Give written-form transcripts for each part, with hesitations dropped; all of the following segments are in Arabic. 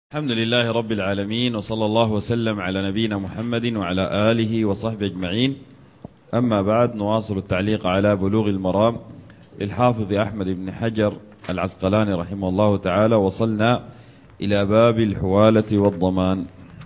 الحمد لله رب العالمين، وصلى الله وسلم على نبينا محمد وعلى آله وصحبه أجمعين. أما بعد، نواصل التعليق على بلوغ المرام للحافظ أحمد بن حجر العسقلاني رحمه الله تعالى. وصلنا إلى باب الحوالة والضمان.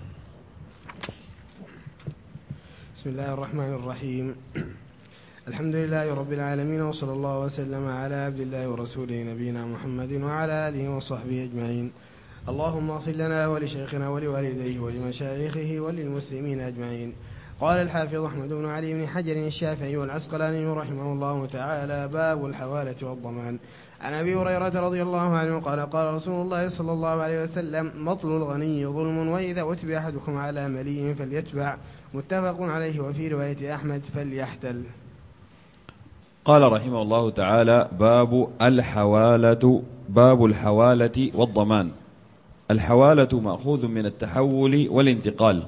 بسم الله الرحمن الرحيم. الحمد لله رب العالمين، وصلى الله وسلم على عبد الله ورسوله نبينا محمد وعلى آله وصحبه أجمعين. اللهم اغفر لنا ولشيخنا ولوالديه ولمشايخه وللمسلمين أجمعين. قال الحافظ أحمد بن علي بن حجر الشافعي والعسقلاني رحمه الله تعالى: باب الحوالة والضمان. عن أبي هريرة رضي الله عنه قال: قال رسول الله صلى الله عليه وسلم: مطل الغني ظلم، وإذا أتبع أحدكم على ملي فليتبع. متفق عليه. وفي رواية أحمد: فليحتل. قال رحمه الله تعالى: باب الحوالة والضمان. الحوالة مأخوذ من التحول والانتقال.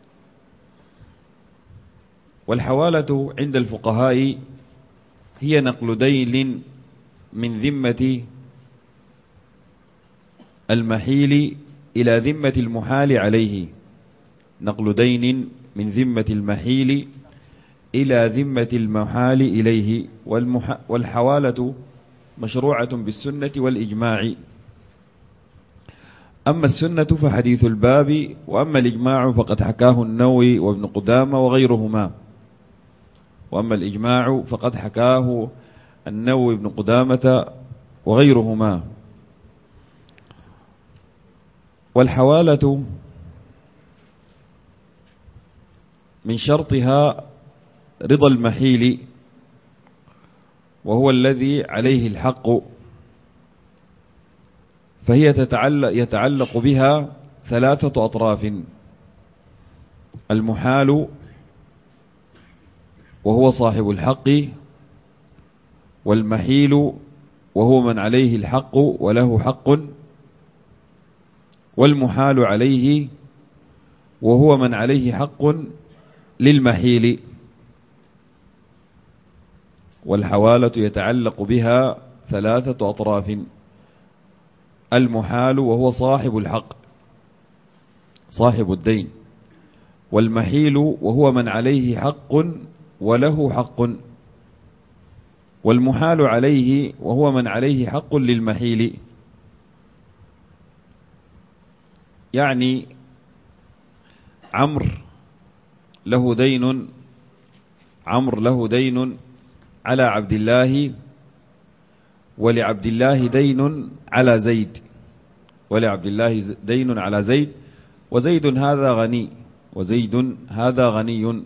والحوالة عند الفقهاء هي نقل دين من ذمة المحيل إلى ذمة المحال عليه. نقل دين من ذمة المحيل إلى ذمة المحال إليه. والحوالة مشروعة بالسنة والإجماع. أما السنة فحديث الباب، وأما الإجماع فقد حكاه النووي وابن قدامة وغيرهما. وأما الإجماع فقد حكاه النووي وابن قدامة وغيرهما. والحوالة من شرطها رضا المحيل، وهو الذي عليه الحق، فهي يتعلق بها ثلاثة أطراف: المحال وهو صاحب الحق، والمحيل وهو من عليه الحق وله حق، والمحال عليه وهو من عليه حق للمحيل. والحوالة يتعلق بها ثلاثة أطراف: المحال وهو صاحب الحق صاحب الدين، والمحيل وهو من عليه حق وله حق، والمحال عليه وهو من عليه حق للمحيل. يعني عمرو له دين على عبد الله، ولعبد الله دين على زيد، وزيد هذا غني،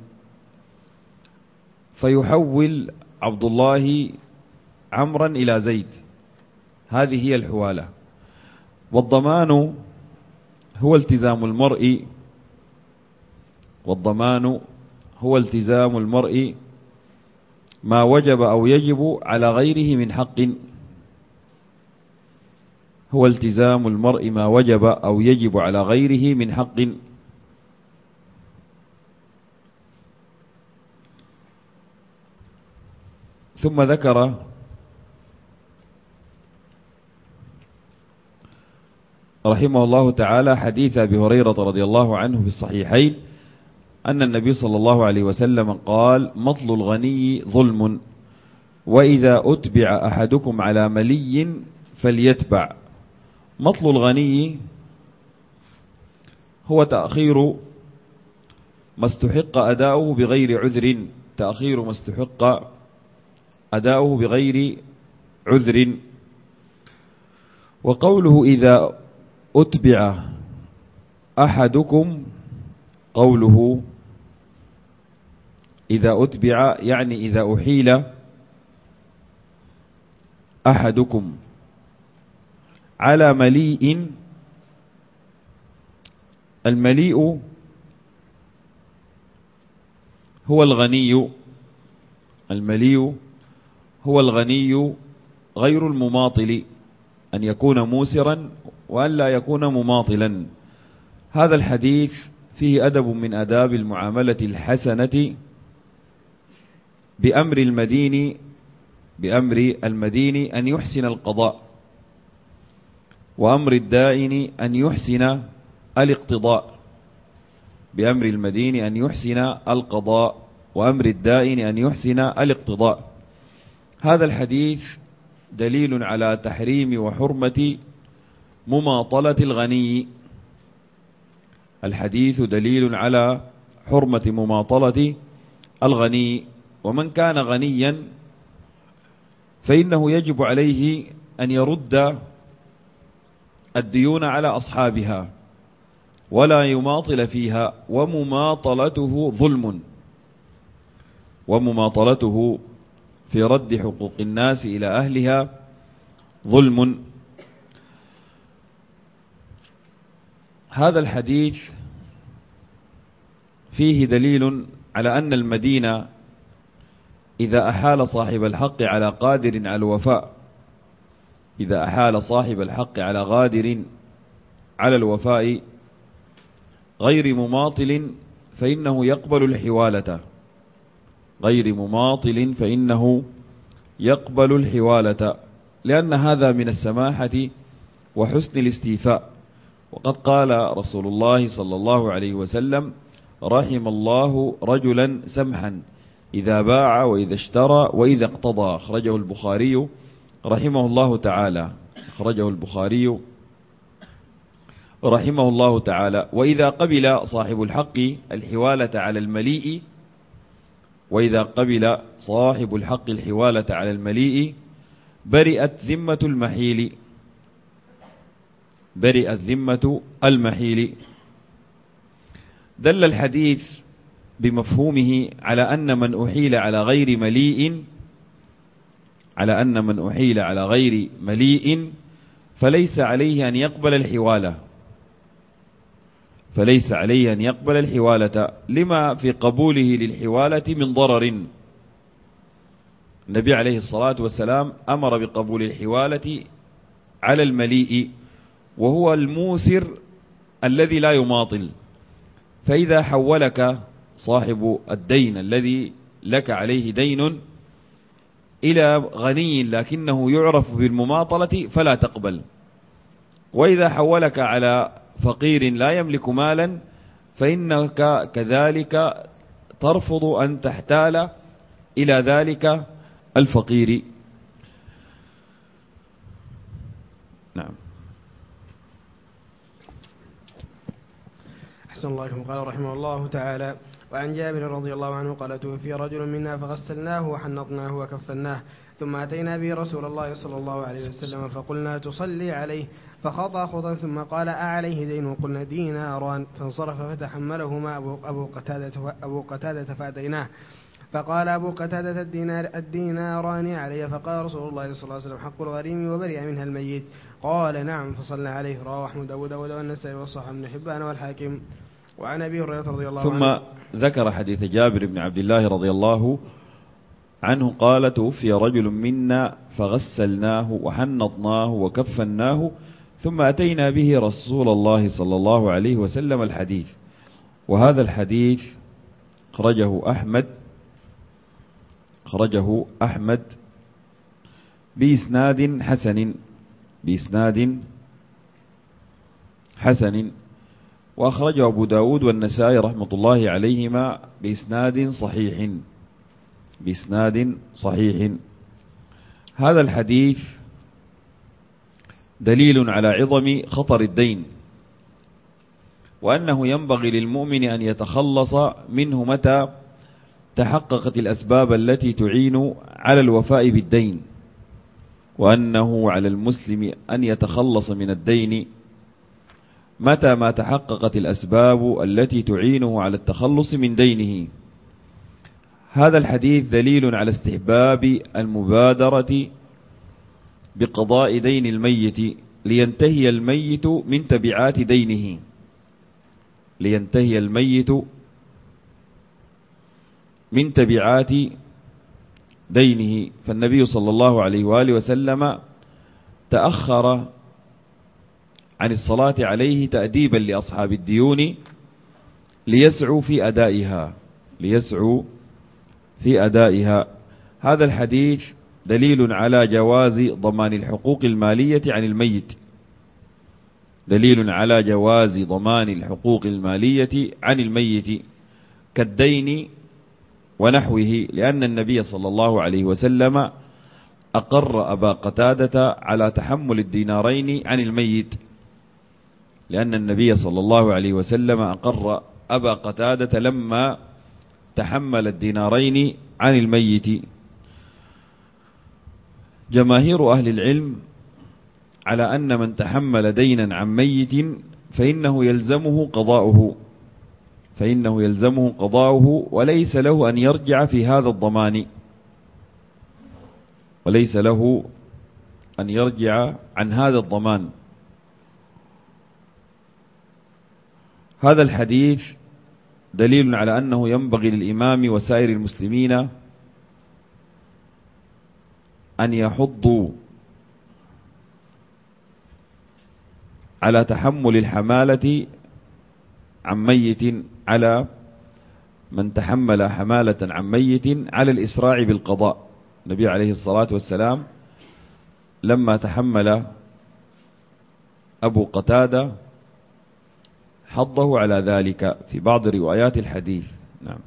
فيحول عبد الله عمرا إلى زيد. هذه هي الحوالة. والضمان هو التزام المرء ما وجب أو يجب على غيره من حق. هو التزام المرء ما وجب أو يجب على غيره من حق. ثم ذكر رحمه الله تعالى حديث أبي هريرة رضي الله عنه في الصحيحين أن النبي صلى الله عليه وسلم قال: مطل الغني ظلم، وإذا أتبع أحدكم على ملي فليتبع. مطل الغني هو تأخير ما استحق أداؤه بغير عذر. وقوله إذا أتبع أحدكم، قوله إذا أتبع يعني إذا أحيل أحدكم على مليء. المليء هو الغني غير المماطل، أن يكون موسرا وأن لا يكون مماطلا. هذا الحديث فيه أدب من آداب المعاملة الحسنة بأمر المدين أن يحسن القضاء، وأمر الدائن أن يحسن الاقتضاء، بأمر المدين أن يحسن القضاء، وأمر الدائن أن يحسن الاقتضاء. هذا الحديث دليل على تحريم وحرمة مماطلة الغني. الحديث دليل على حرمة مماطلة الغني، ومن كان غنيا فإنه يجب عليه أن يرد الديون على أصحابها ولا يماطل فيها، ومماطلته ظلم، ومماطلته في رد حقوق الناس إلى أهلها ظلم. هذا الحديث فيه دليل على أن المدين إذا أحال صاحب الحق على قادر على الوفاء، إذا أحال صاحب الحق على قادر على الوفاء غير مماطل فإنه يقبل الحوالة، غير مماطل فإنه يقبل الحوالة، لأن هذا من السماحة وحسن الاستيفاء. وقد قال رسول الله صلى الله عليه وسلم: رحم الله رجلا سمحا إذا باع وإذا اشترى وإذا اقتضى. أخرجه البخاري رحمه الله تعالى، أخرجه البخاري رحمه الله تعالى. وإذا قبل صاحب الحق الحوالة على المليء، وإذا قبل صاحب الحق الحوالة على المليء برئت ذمة المحيل، برئت ذمة المحيل. دل الحديث بمفهومه على أن من أحيل على غير مليء، على أن من أحيل على غير مليء فليس عليه أن يقبل الحوالة، فليس عليه أن يقبل الحوالة لما في قبوله للحوالة من ضرر. النبي عليه الصلاة والسلام أمر بقبول الحوالة على المليء، وهو الموسر الذي لا يماطل. فإذا حولك صاحب الدين الذي لك عليه دين إلى غني لكنه يعرف بالمماطلة فلا تقبل، وإذا حولك على فقير لا يملك مالا فإنك كذلك ترفض أن تحتال إلى ذلك الفقير. نعم. أحسن الله عليكم. قال رحمه الله تعالى: وعن جابر رضي الله عنه قال: توفي رجل منا فغسلناه وحنطناه وكفناه، ثم أتينا به رسول الله صلى الله عليه وسلم فقلنا: تصلي عليه؟ فخطأ خطا ثم قال: أعليه دين؟ قلنا: ديناران. فانصرف فتحملهما أبو قتادة فأتيناه فقال أبو قتادة: الديناران علي. فقال رسول الله صلى الله عليه وسلم: حق الغريم وبرئ منها الميت. قال: نعم. فصلى عليه. رواه أحمد وأبو داود والنسائي وصححه ابن حبان والحاكم. وعن أبي هريرة رضي الله عنه ثم ذكر حديث جابر بن عبد الله رضي الله عنه قال: توفي رجل منا فغسلناه وحنطناه وكفناه ثم أتينا به رسول الله صلى الله عليه وسلم. الحديث، وهذا الحديث خرجه أحمد بإسناد حسن، وأخرجه أبو داود والنسائي رحمة الله عليهما بإسناد صحيح. هذا الحديث دليل على عظم خطر الدين، وأنه ينبغي للمؤمن أن يتخلص منه متى تحققت الأسباب التي تعين على الوفاء بالدين، وأنه على المسلم أن يتخلص من الدين متى ما تحققت الأسباب التي تعينه على التخلص من دينه. هذا الحديث دليل على استحباب المبادرة بقضاء دين الميت لينتهي الميت من تبعات دينه، فالنبي صلى الله عليه وآله وسلم تأخر عن الصلاة عليه تأديبا لأصحاب الديون ليسعوا في أدائها. هذا الحديث دليل على جواز ضمان الحقوق المالية عن الميت، دليل على جواز ضمان الحقوق المالية عن الميت. دليل على جواز ضمان الحقوق المالية عن الميت. دليل على جواز ضمان الحقوق المالية عن الميت. دليل على جواز ضمان الحقوق المالية عن الميت. دليل على جواز ضمان الحقوق المالية عن الميت كالدين ونحوه، لأن النبي صلى الله عليه وسلم أقر أبا قتادة على تحمل الدينارين عن الميت، لأن النبي صلى الله عليه وسلم أقر أبا قتادة لما تحمل الدينارين عن الميت. جماهير أهل العلم على أن من تحمل دينا عن ميت فإنه يلزمه قضاؤه وليس له أن يرجع في هذا الضمان، وليس له أن يرجع عن هذا الضمان. هذا الحديث دليل على أنه ينبغي للإمام وسائر المسلمين أن يحضوا على تحمل الحمالة عن ميت، على من تحمل حمالة عن ميت على الإسراع بالقضاء. النبي عليه الصلاة والسلام لما تحمل أبو قتادة حضه على ذلك في بعض روايات الحديث. نعم.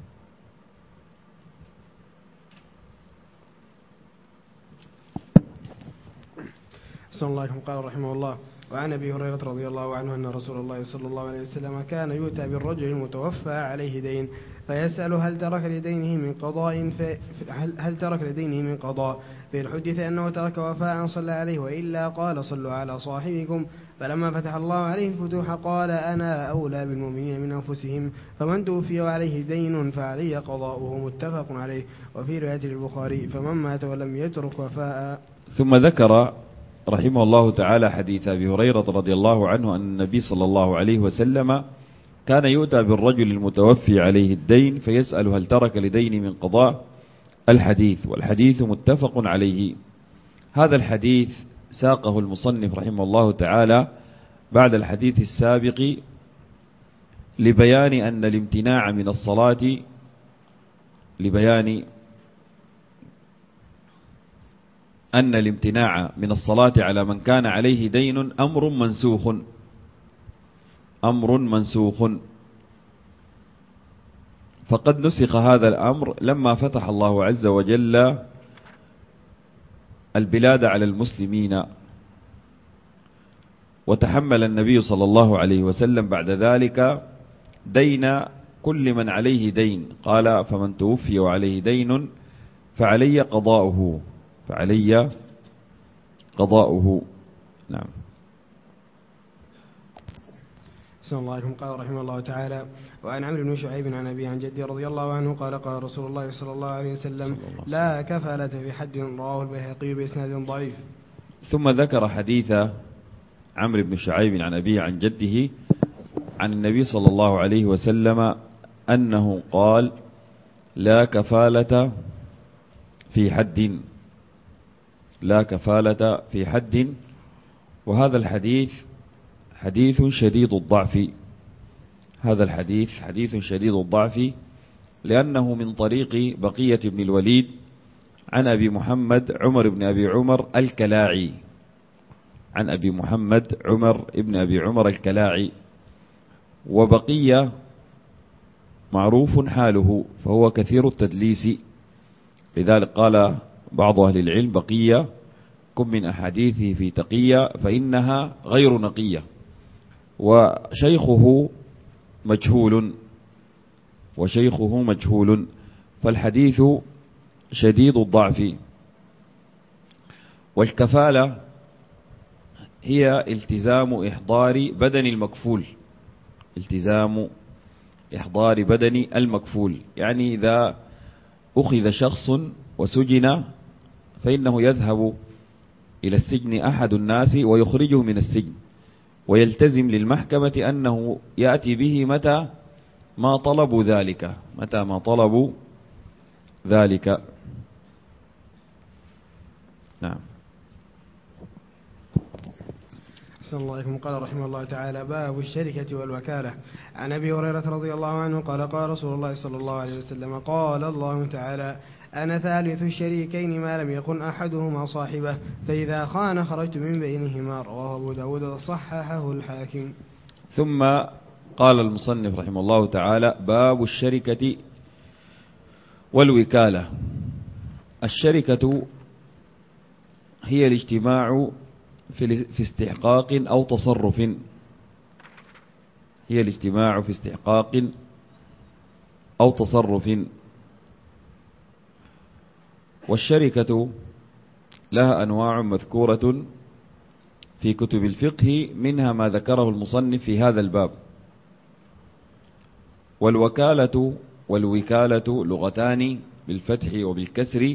أحسن الله عليكم. قال رحمه الله: وعن أبي هريرة رضي الله عنه أن رسول الله صلى الله عليه وسلم كان يؤتى بالرجل المتوفى عليه دين فيسأل هل ترك لدينه من قضاء فإن حدث أنه ترك وفاء صلى عليه، وإلا قال صلوا على صاحبكم. فلما فتح الله عليه الفتوح قال: أنا أولى بالمؤمنين من أنفسهم، فمن توفي وعليه دين فعلي قضاؤه. متفق عليه. وفي رواية البخاري: فمن مات ولم يترك وفاء. ثم ذكر رحمه الله تعالى حديث أبي هريرة رضي الله عنه أن النبي صلى الله عليه وسلم كان يؤتى بالرجل المتوفي عليه الدين فيسأل هل ترك لدين من قضاء الحديث، والحديث متفق عليه. هذا الحديث ساقه المصنف رحمه الله تعالى بعد الحديث السابق لبيان أن الامتناع من الصلاة على من كان عليه دين أمر منسوخ، فقد نسخ هذا الأمر لما فتح الله عز وجل البلاد على المسلمين، وتحمل النبي صلى الله عليه وسلم بعد ذلك دين كل من عليه دين. قال: فمن توفي وعليه دين فعلي قضاؤه. نعم. أحسن الله عليكم. قال رحمه الله تعالى: وعن عمرو بن شعيب عن أبي عن جدي رضي الله عنه قال: قال رسول الله صلى الله عليه وسلم: لا كفالة في حد. رواه البيهقي بإسناد ضعيف. ثم ذكر حديث عمرو بن شعيب عن أبي عن جده عن النبي صلى الله عليه وسلم أنه قال: لا كفالة في حد. وهذا الحديث حديث شديد الضعف. هذا الحديث حديث شديد الضعف لأنه من طريق بقية بن الوليد عن أبي محمد عمر بن أبي عمر الكلاعي، عن أبي محمد عمر بن أبي عمر الكلاعي. وبقية معروف حاله فهو كثير التدليس، لذلك قال بعض أهل العلم: بقية كن من أحاديثه في تقية فإنها غير نقية. وشيخه مجهول، فالحديث شديد الضعف. والكفالة هي التزام إحضار بدن المكفول، يعني إذا أخذ شخص وسجن فإنه يذهب إلى السجن أحد الناس ويخرجه من السجن، ويلتزم للمحكمة أنه يأتي به متى ما طلبوا ذلك. نعم. أحسن الله عليكم. قال رحمه الله تعالى: باب الشركة والوكالة. عن أبي هريرة رضي الله عنه قال: قال رسول الله صلى الله عليه وسلم: قال الله تعالى: أنا ثالث الشريكين ما لم يكن أحدهما صاحبه، فإذا خان خرجت من بينهما. رواه أبو داود وصححه الحاكم. ثم قال المصنف رحمه الله تعالى: باب الشركة والوكالة. الشركة هي الاجتماع في استحقاق أو تصرف، هي الاجتماع في استحقاق أو تصرف. والشركة لها أنواع مذكورة في كتب الفقه، منها ما ذكره المصنف في هذا الباب. والوكالة والوكالة لغتان بالفتح وبالكسر،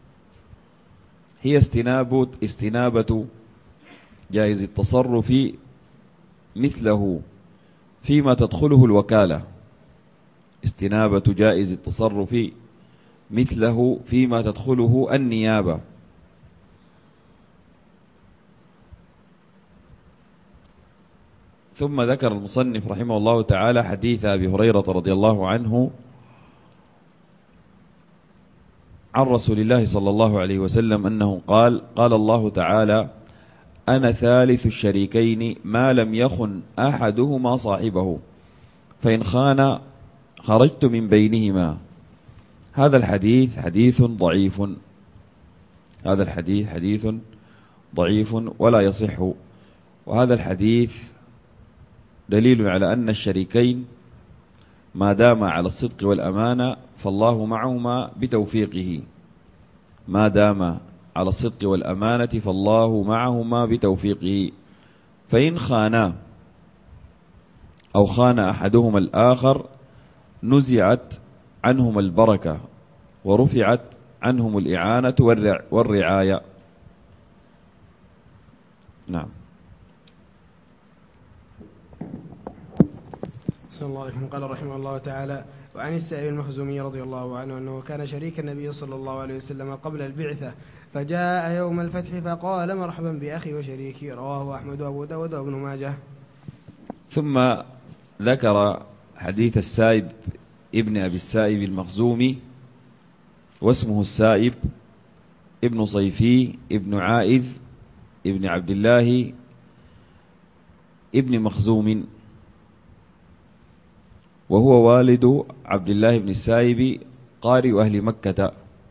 هي استنابة جائز التصرف مثله فيما تدخله الوكالة، استنابة جائز التصرف مثله فيما تدخله النيابة. ثم ذكر المصنف رحمه الله تعالى حديث أبي هريرة رضي الله عنه عن رسول الله صلى الله عليه وسلم أنه قال: قال الله تعالى: أنا ثالث الشريكين ما لم يخن أحدهما صاحبه، فإن خان خرجت من بينهما. هذا الحديث حديث ضعيف، هذا الحديث حديث ضعيف ولا يصح. وهذا الحديث دليل على أن الشريكين ما دام على الصدق والأمانة فالله معهما بتوفيقه، ما دام على الصدق والأمانة فالله معهما بتوفيقه. فإن خانا أو خان أحدهما الآخر نزعت عنهما البركة ورفعت عنهم الإعانة والرعاية. نعم. صلى الله عليه وسلم. قال رحمه الله تعالى: وعن السائب المخزومي رضي الله عنه أنه كان شريك النبي صلى الله عليه وسلم قبل البعثة، فجاء يوم الفتح فقال: مرحبا بأخي وشريكي. رواه أحمد وأبو داود وابن ماجه. ثم ذكر حديث السائب ابن أبي السائب المخزومي، واسمه السائب ابن صيفي ابن عائذ ابن عبد الله ابن مخزوم، وهو والد عبد الله بن السائب قارئ أهل مكة.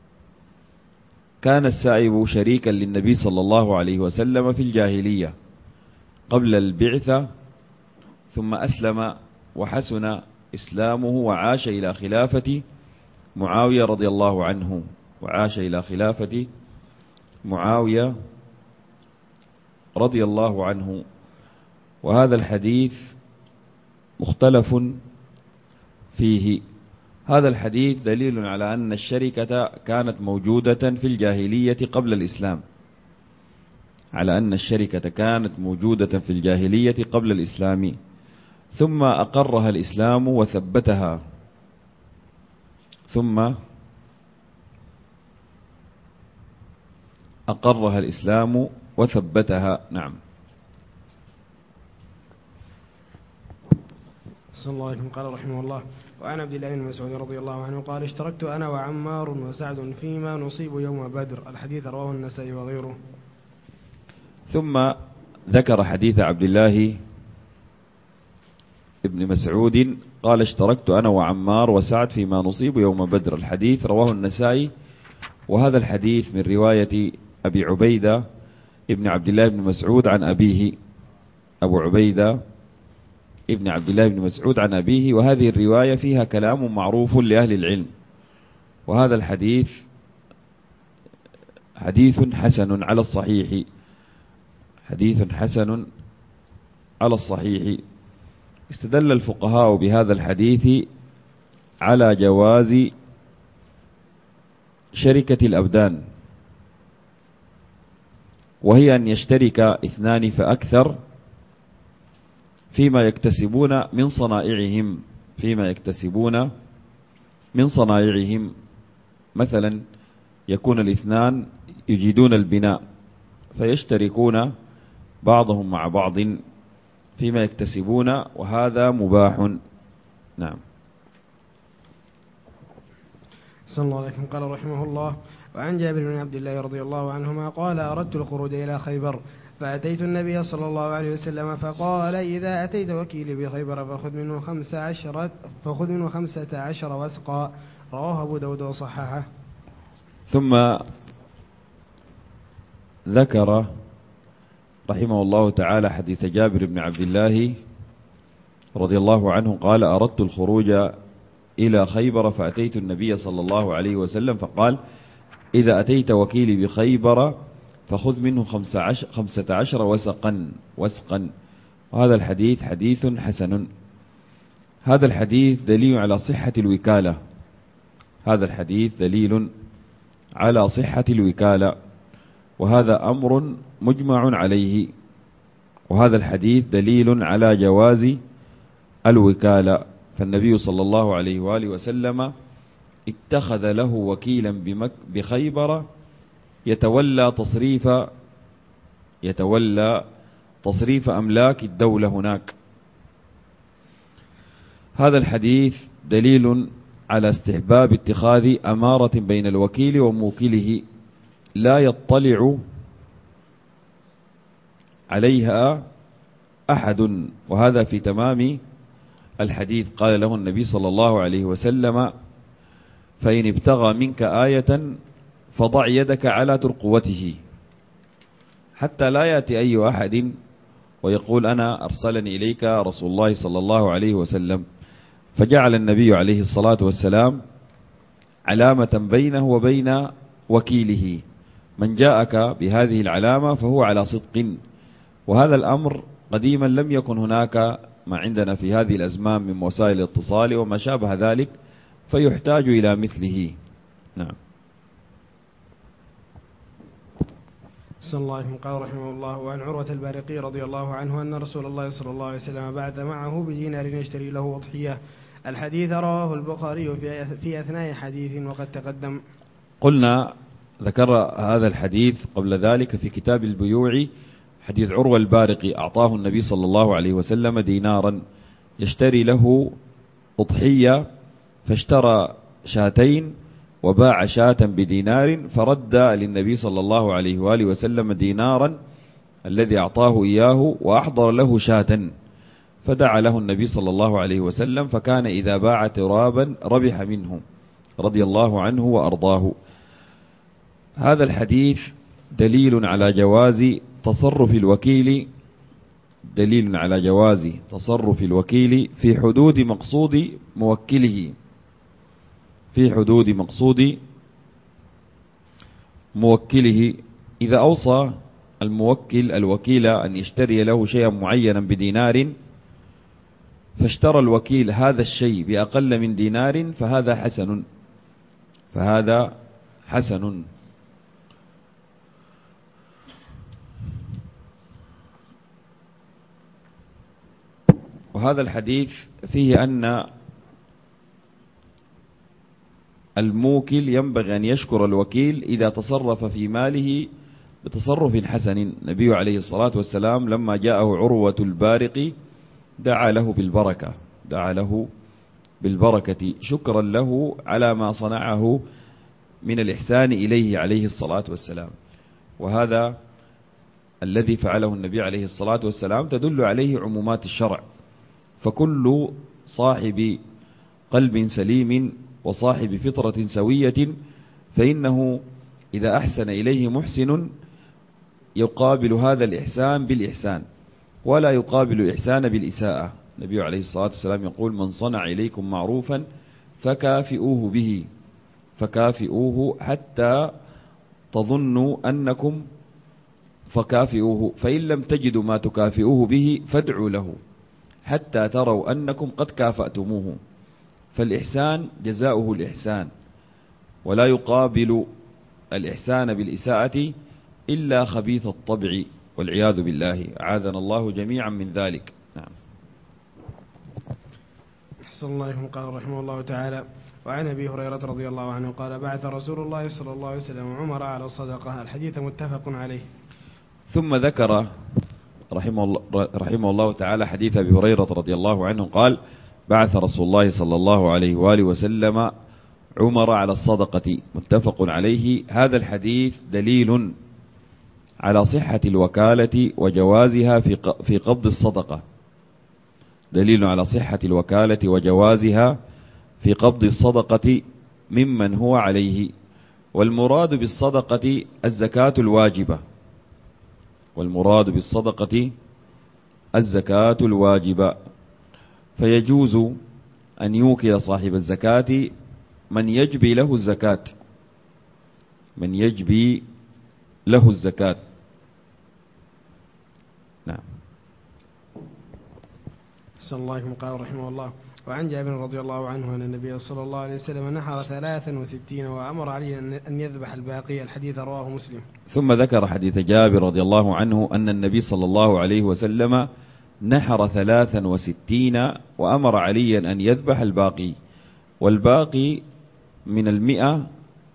كان السائب شريكا للنبي صلى الله عليه وسلم في الجاهلية قبل البعثة، ثم أسلم وحسن إسلامه وعاش إلى خلافة معاوية رضي الله عنه، وعاش إلى خلافة معاوية رضي الله عنه. وهذا الحديث مختلف فيه. هذا الحديث دليل على أن الشركة كانت موجودة في الجاهلية قبل الإسلام، على أن الشركة كانت موجودة في الجاهلية قبل الإسلام، ثم أقرها الإسلام وثبتها، ثم أقرها الإسلام وثبتها. نعم. صلى الله عليه وسلم. قال رحمه الله: وعن عبد الله بن مسعود رضي الله عنه قال: اشتركت أنا وعمار وسعد فيما نصيب يوم بدر. الحديث رواه النسائي وغيره. ثم ذكر حديث عبد الله ابن مسعود قال: اشتركت أنا وعمار وسعد فيما نصيب يوم بدر. الحديث رواه النسائي. وهذا الحديث من رواية أبي عبيدة ابن عبد الله بن مسعود عن أبيه، أبو عبيدة ابن عبد الله بن مسعود عن أبيه. وهذه الرواية فيها كلام معروف لأهل العلم. وهذا الحديث حديث حسن على الصحيح، حديث حسن على الصحيح. استدل الفقهاء بهذا الحديث على جواز شركة الأبدان، وهي أن يشترك اثنان فأكثر فيما يكتسبون من صنائعهم، فيما يكتسبون من صنائعهم. مثلا يكون الاثنان يجيدون البناء فيشتركون بعضهم مع بعض فيما يكتسبون، وهذا مباح. نعم. صلى الله عليكم. قال رحمه الله: وعن جابر بن عبد الله رضي الله عنهما قال: أردت الخروج إلى خيبر فأتيت النبي صلى الله عليه وسلم فقال: إذا أتيت وكيلي بخيبر فخذ منه 15 وسقا. رواه أبو داود وصححه. ثم ذكر رحمه الله تعالى حديث جابر بن عبد الله رضي الله عنه قال: أردت الخروج إلى خيبر فأتيت النبي صلى الله عليه وسلم فقال: إذا أتيت وكيلي بخيبر فخذ منه 15 وسقا. وهذا الحديث حديث حسن. هذا الحديث دليل على صحة الوكالة. هذا الحديث دليل على صحة الوكالة، وهذا أمر مجمع عليه. وهذا الحديث دليل على جواز الوكالة، فالنبي صلى الله عليه وآله وسلم اتخذ له وكيلا بخيبر يتولى تصريف أملاك الدولة هناك. هذا الحديث دليل على استحباب اتخاذ أمارة بين الوكيل وموكله لا يطلع عليها أحد، وهذا في تمام الحديث. قال له النبي صلى الله عليه وسلم: فإن ابتغى منك آية فضع يدك على ترقوته، حتى لا يأتي أي أحد ويقول: أنا أرسلني إليك رسول الله صلى الله عليه وسلم. فجعل النبي عليه الصلاة والسلام علامة بينه وبين وكيله: من جاءك بهذه العلامة فهو على صدق. وهذا الأمر قديما لم يكن هناك ما عندنا في هذه الأزمان من وسائل الاتصال وما شابه ذلك، فيحتاج إلى مثله. نعم. صلى الله عليه وسلم. قال رحمه الله: وعن عروة البارقي رضي الله عنه أن رسول الله صلى الله عليه وسلم بعث معه بدينار يشتري له أضحية. الحديث رواه البخاري في أثناء حديث وقد تقدم. قلنا ذكر هذا الحديث قبل ذلك في كتاب البيوع، حديث عروة البارقي: أعطاه النبي صلى الله عليه وسلم دينارا يشتري له أضحية، فاشترى شاتين وباع شاة بدينار، فرد للنبي صلى الله عليه وآله وسلم دينارا الذي أعطاه إياه وأحضر له شاة، فدعا له النبي صلى الله عليه وسلم، فكان إذا باع ترابا ربح منه رضي الله عنه وأرضاه. هذا الحديث دليل على جواز تصرف الوكيل، دليل على جواز تصرف الوكيل في حدود مقصود موكله، في حدود مقصود موكله. إذا أوصى الموكل الوكيل أن يشتري له شيئا معينا بدينار، فاشترى الوكيل هذا الشيء بأقل من دينار، فهذا حسن، فهذا حسن. وهذا الحديث فيه أن الموكل ينبغي أن يشكر الوكيل إذا تصرف في ماله بتصرف حسن. النبي عليه الصلاة والسلام لما جاءه عروة البارقي دعا له بالبركة، دعا له بالبركة شكرا له على ما صنعه من الإحسان إليه عليه الصلاة والسلام. وهذا الذي فعله النبي عليه الصلاة والسلام تدل عليه عمومات الشرع، فكل صاحب قلب سليم وصاحب فطرة سوية فإنه إذا أحسن إليه محسن يقابل هذا الإحسان بالإحسان، ولا يقابل الإحسان بالإساءة. النبي عليه الصلاة والسلام يقول: من صنع إليكم معروفا فكافئوه به، فكافئوه حتى تظنوا أنكم فكافئوه، فإن لم تجدوا ما تكافئوه به فادعوا له حتى تروا أنكم قد كافأتموه. فالإحسان جزاؤه الإحسان، ولا يقابل الإحسان بالإساءة إلا خبيث الطبع والعياذ بالله، أعاذنا الله جميعا من ذلك. نعم. أحسن الله إليكم. قال رحمه الله تعالى: وعن أبي هريرة رضي الله عنه قال: بعث رسول الله صلى الله عليه وسلم عمر على الصدقة. الحديث متفق عليه. ثم ذكر رحمه الله تعالى حديث أبي هريرة رضي الله عنه قال: بعث رسول الله صلى الله عليه وآله وسلم عمر على الصدقة، متفق عليه. هذا الحديث دليل على صحة الوكالة وجوازها في قبض الصدقة، دليل على صحة الوكالة وجوازها في قبض الصدقة ممن هو عليه. والمراد بالصدقة الزكاة الواجبة، والمراد بالصدقة الزكاة الواجبة، فيجوز أن يوكل صاحب الزكاة من يجبي له الزكاة، من يجبي له الزكاة. نعم. أحسن الله إليكم. قال رحمه الله: وعن جابر رضي الله عنه أن النبي صلى الله عليه وسلم نحر 63 وأمر علي أن يذبح الباقي. الحديث رواه مسلم. ثم ذكر حديث جابر رضي الله عنه أن النبي صلى الله عليه وسلم نحر 63 وأمر عليا أن يذبح الباقي، والباقي من 100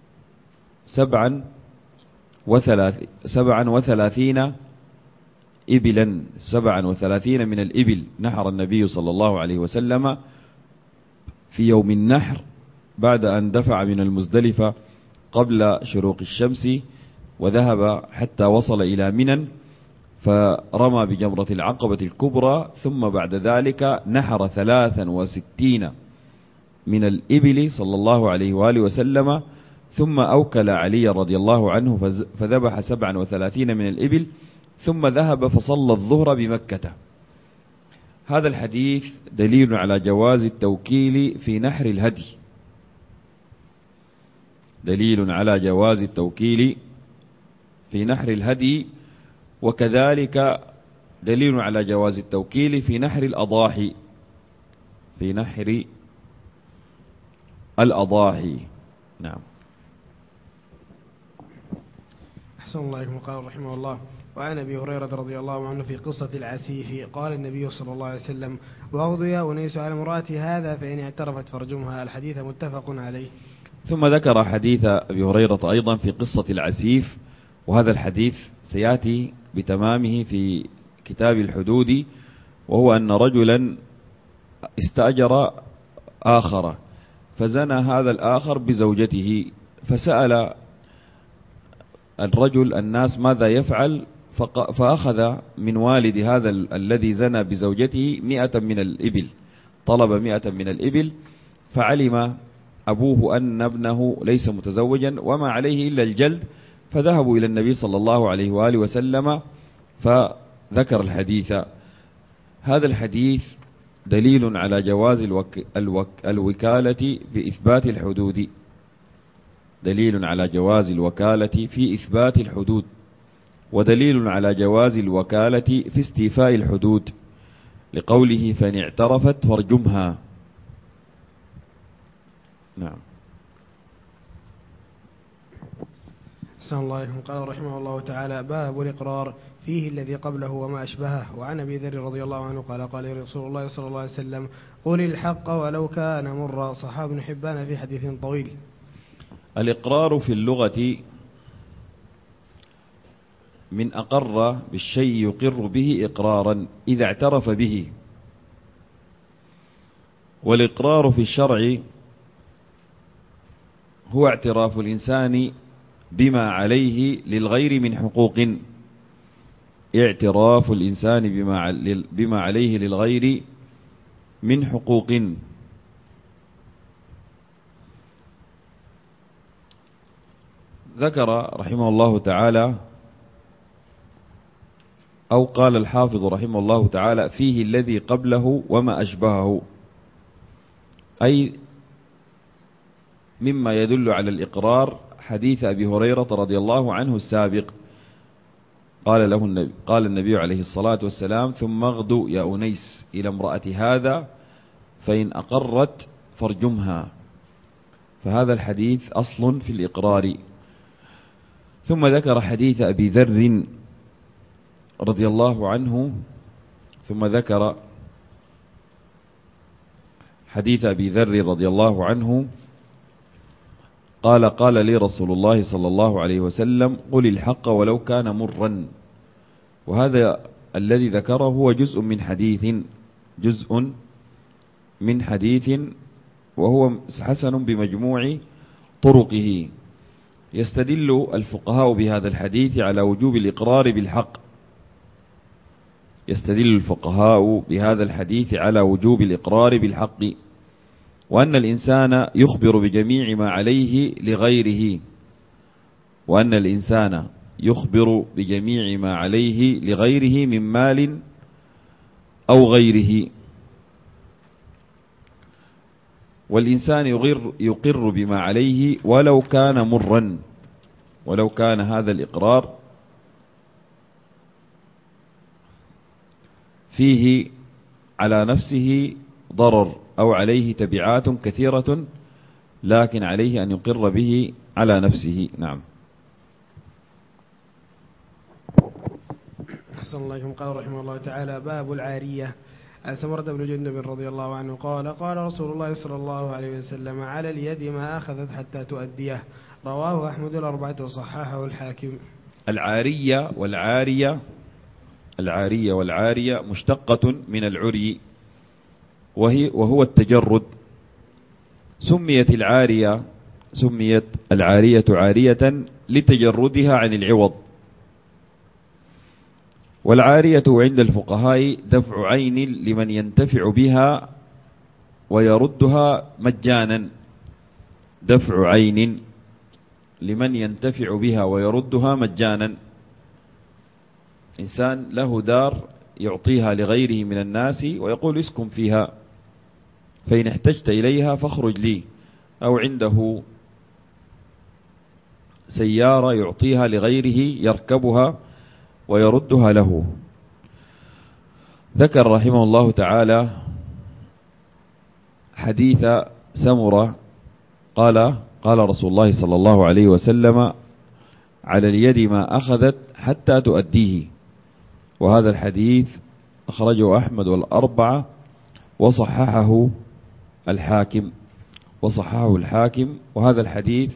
37 إبلا، 37 من الإبل نحر النبي صلى الله عليه وسلم في يوم النحر بعد أن دفع من المزدلفة قبل شروق الشمس، وذهب حتى وصل إلى منى فرمى بجمرة العقبة الكبرى، ثم بعد ذلك نحر 63 من الإبل صلى الله عليه وآله وسلم، ثم أوكل علي رضي الله عنه فذبح 37 من الإبل، ثم ذهب فصلى الظهر بمكة. هذا الحديث دليل على جواز التوكيل في نحر الهدي، دليل على جواز التوكيل في نحر الهدي، وكذلك دليل على جواز التوكيل في نحر الأضاحي، في نحر الأضاحي. نعم. أحسن الله إليكم. قال رحمه الله: وعن أبي هريرة رضي الله عنه في قصة العسيف قال النبي صلى الله عليه وسلم: وأغضي أنيس على امرأتي هذا فإن اعترفت فرجمها. الحديث متفق عليه. ثم ذكر حديث أبي هريرة أيضا في قصة العسيف، وهذا الحديث سيأتي بتمامه في كتاب الحدود، وهو أن رجلا استأجر آخر فزنى هذا الآخر بزوجته، فسأل الرجل الناس ماذا يفعل، فأخذ من والد هذا الذي زنى بزوجته 100 من الإبل، طلب 100 من الإبل، فعلم أبوه أن ابنه ليس متزوجا وما عليه إلا الجلد، فذهبوا إلى النبي صلى الله عليه وآله وسلم فذكر الحديث. هذا الحديث دليل على جواز الوكالة في إثبات الحدود، دليل على جواز الوكالة في إثبات الحدود، ودليل على جواز الوكالة في استيفاء الحدود، لقوله فإن اعترفت فارجمها. نعم. أحسن الله عليكم. قال رحمه الله تعالى: باب الإقرار فيه الذي قبله وما أشبهه. وعن أبي ذر رضي الله عنه قال: قال رسول الله صلى الله عليه وسلم: قل الحق ولو كان مرا. صححه ابن حبان في حديث طويل. الإقرار في اللغة من أقر بالشيء يقر به إقرارا إذا اعترف به، والإقرار في الشرع هو اعتراف الإنسان بما عليه للغير من حقوق، اعتراف الإنسان بما عليه للغير من حقوق. ذكر رحمه الله تعالى، أو قال الحافظ رحمه الله تعالى: فيه الذي قبله وما أشبهه، أي مما يدل على الإقرار حديث أبي هريرة رضي الله عنه السابق، قال النبي عليه الصلاة والسلام: ثم اغدو يا أنيس إلى امرأة هذا فإن أقرت فارجمها. فهذا الحديث أصل في الإقرار. ثم ذكر حديث أبي ذر رضي الله عنه، ثم ذكر حديث أبي ذر رضي الله عنه قال لي رسول الله صلى الله عليه وسلم: قل الحق ولو كان مرا. وهذا الذي ذكره هو جزء من حديث وهو حسن بمجموع طرقه. يستدل الفقهاء بهذا الحديث على وجوب الإقرار بالحق، يستدل الفقهاء بهذا الحديث على وجوب الإقرار بالحق، وأن الإنسان يخبر بجميع ما عليه لغيره، وأن الإنسان يخبر بجميع ما عليه لغيره من مال أو غيره. والإنسان يقر بما عليه ولو كان مرا، ولو كان هذا الإقرار فيه على نفسه ضرر أو عليه تبعات كثيرة، لكن عليه أن يقر به على نفسه. نعم. أحسن الله إليكم. قال رحمه الله تعالى: باب العارية. عن سمرة بن جندب رضي الله عنه قال: قال رسول الله صلى الله عليه وسلم: على اليد ما أخذت حتى تؤديه. رواه أحمد الأربعة وصححه الحاكم. العارية والعارية مشتقة من العري، وهو التجرد. سميت العارية عارية لتجردها عن العوض. والعارية عند الفقهاء دفع عين لمن ينتفع بها ويردها مجانا، دفع عين لمن ينتفع بها ويردها مجانا. إنسان له دار يعطيها لغيره من الناس ويقول: اسكن فيها، فإن احتجت إليها فاخرج لي. أو عنده سيارة يعطيها لغيره يركبها ويردها له. ذكر رحمه الله تعالى حديث سمرة قال: قال رسول الله صلى الله عليه وسلم: على اليد ما أخذت حتى تؤديه. وهذا الحديث أخرجه أحمد والأربعة وصححه الحاكم. وهذا الحديث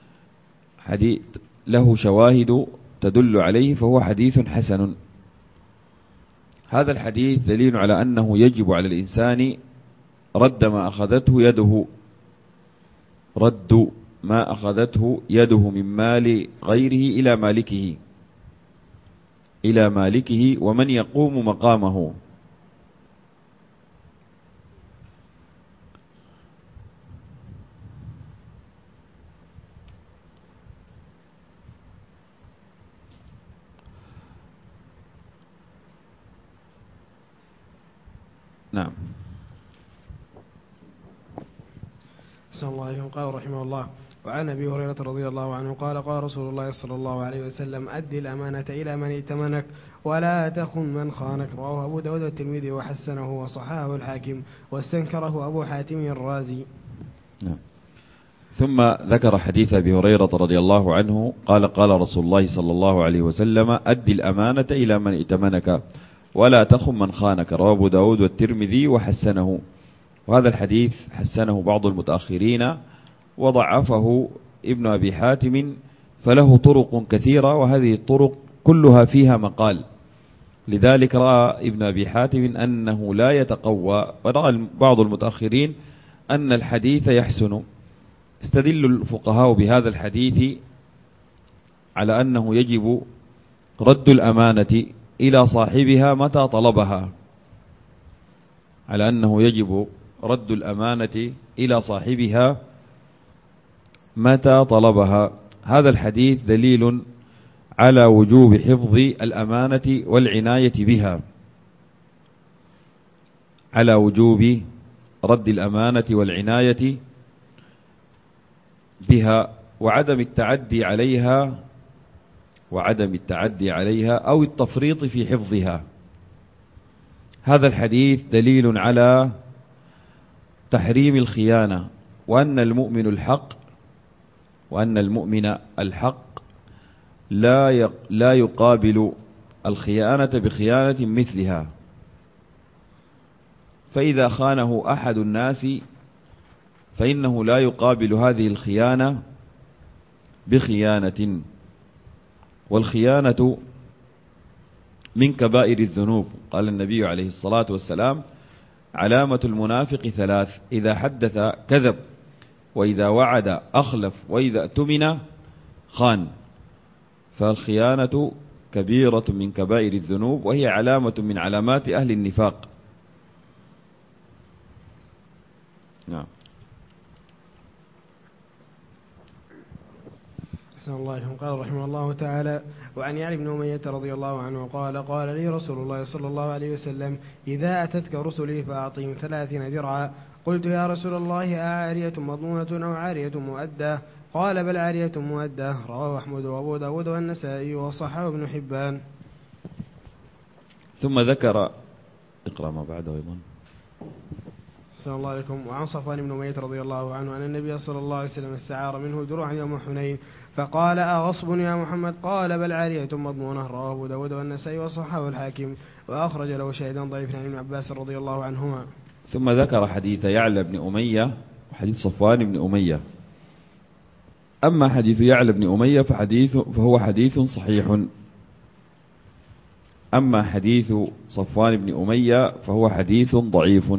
له شواهد تدل عليه، فهو حديث حسن. هذا الحديث دليل على أنه يجب على الإنسان رد ما أخذته يده من مال غيره إلى مالكه ومن يقوم مقامه. نعم. صلى الله عليه وسلم. قال رحمه الله: وعن أبي هريرة رضي الله عنه قال: قال رسول الله صلى الله عليه وسلم: أدي الأمانة إلى من ائتمنك ولا تخن من خانك. رواه أبو داود والترمذي وحسنه وصححه الحاكم واستنكره أبو حاتم الرازي. نعم. ثم ذكر حديث أبي هريرة رضي الله عنه قال: قال رسول الله صلى الله عليه وسلم: أدي الأمانة إلى من ائتمنك ولا تخن من خانك. رواه أبو داود والترمذي وحسنه. وهذا الحديث حسنه بعض المتأخرين وضعفه ابن أبي حاتم، فله طرق كثيرة، وهذه الطرق كلها فيها مقال. لذلك رأى ابن أبي حاتم أنه لا يتقوى، ورأى بعض المتأخرين أن الحديث يحسن. استدل الفقهاء بهذا الحديث على أنه يجب رد الأمانة إلى صاحبها متى طلبها، على أنه يجب رد الأمانة إلى صاحبها متى طلبها. هذا الحديث دليل على وجوب حفظ الأمانة والعناية بها، على وجوب رد الأمانة والعناية بها وعدم التعدي عليها أو التفريط في حفظها. هذا الحديث دليل على تحريم الخيانة، وأن المؤمن الحق لا يقابل الخيانة بخيانة مثلها. فإذا خانه أحد الناس فإنه لا يقابل هذه الخيانة بخيانة. والخيانة من كبائر الذنوب. قال النبي عليه الصلاة والسلام: علامة المنافق ثلاث: إذا حدث كذب، وإذا وعد أخلف، وإذا اؤتمن خان. فالخيانة كبيرة من كبائر الذنوب، وهي علامة من علامات أهل النفاق. نعم. أحسن الله إليكم. قال رحمه الله تعالى: وعن يعلى بن أمية رضي الله عنه قال: قال لي رسول الله صلى الله عليه وسلم: إذا أتتك رسلي فأعطهم 30 درعا. قلت: يا رسول الله، أعارية مضمونة أو عارية مؤدة؟ قال: بل عارية مؤدة. رواه أحمد وأبو داود والنسائي وصححه ابن حبان. ثم ذكر، اقرأ ما بعده أيضا. صلى الله عليكم. وعن صفوان بن أمية رضي الله عنه أن النبي صلى الله عليه وسلم استعار منه درعا يوم حنين، فقال: أغصب يا محمد؟ قال: بل عارية مضمونة. رواه أبو داود والنسائي وصححه الحاكم، وأخرج له شاهدا ضعيفا عن ابن عباس رضي الله عنهما. ثم ذكر حديث يعلى بن أمية وحديث صفوان بن أمية. أما حديث يعلى بن أمية فهو حديث صحيح. أما حديث صفوان بن أمية فهو حديث ضعيف.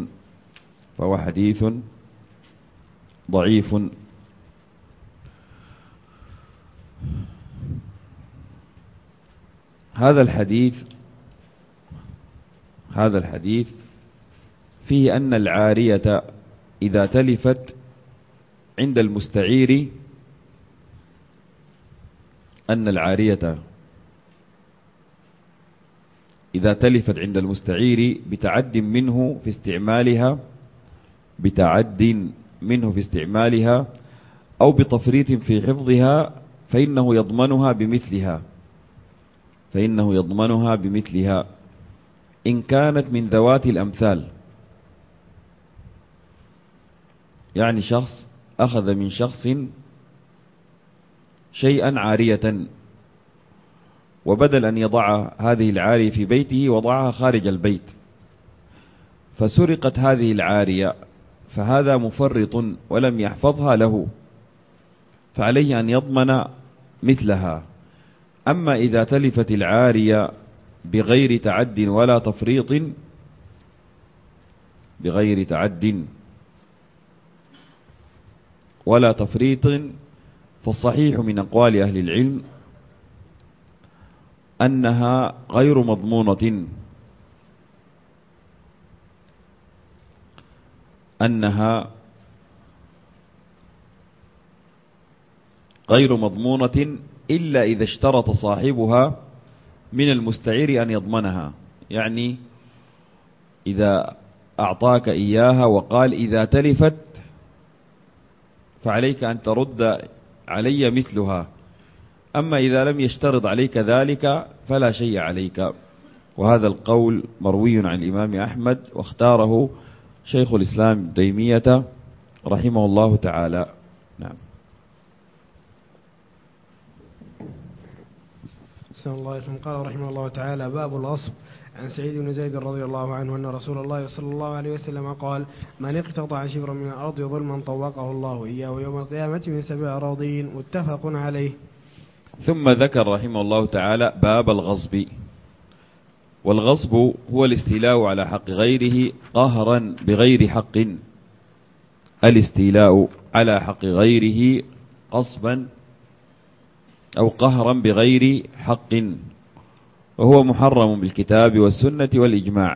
هذا الحديث فيه أن العارية إذا تلفت عند المستعير، بتعد منه في استعمالها أو بتفريط في حفظها، فإنه يضمنها بمثلها إن كانت من ذوات الأمثال. يعني شخص أخذ من شخص شيئا عارية، وبدل أن يضع هذه العارية في بيته وضعها خارج البيت، فسرقت هذه العارية، فهذا مفرط ولم يحفظها له، فعليه أن يضمن مثلها. أما إذا تلفت العارية بغير تعد ولا تفريط، فالصحيح من أقوال أهل العلم أنها غير مضمونة، إلا إذا اشترط صاحبها من المستعير أن يضمنها. يعني إذا أعطاك إياها وقال: إذا تلفت فعليك أن ترد علي مثلها. أما إذا لم يشترط عليك ذلك فلا شيء عليك. وهذا القول مروي عن الإمام أحمد، واختاره شيخ الإسلام ابن تيمية رحمه الله تعالى. نعم. صلى الله عليه وسلم. قال رحمه الله تعالى: باب الغصب. عن سعيد بن زيد رضي الله عنه أن رسول الله صلى الله عليه وسلم قال: من اقتطع شبرا من الأرض ظلما طوقه الله إياه يوم القيامة من 7 أراضين. متفق عليه. ثم ذكر رحمه الله تعالى باب الغصب. والغصب هو الاستيلاء على حق غيره قهرا بغير حق. الاستيلاء على حق غيره غصبا أو قهرا بغير حق، وهو محرم بالكتاب والسنة والإجماع.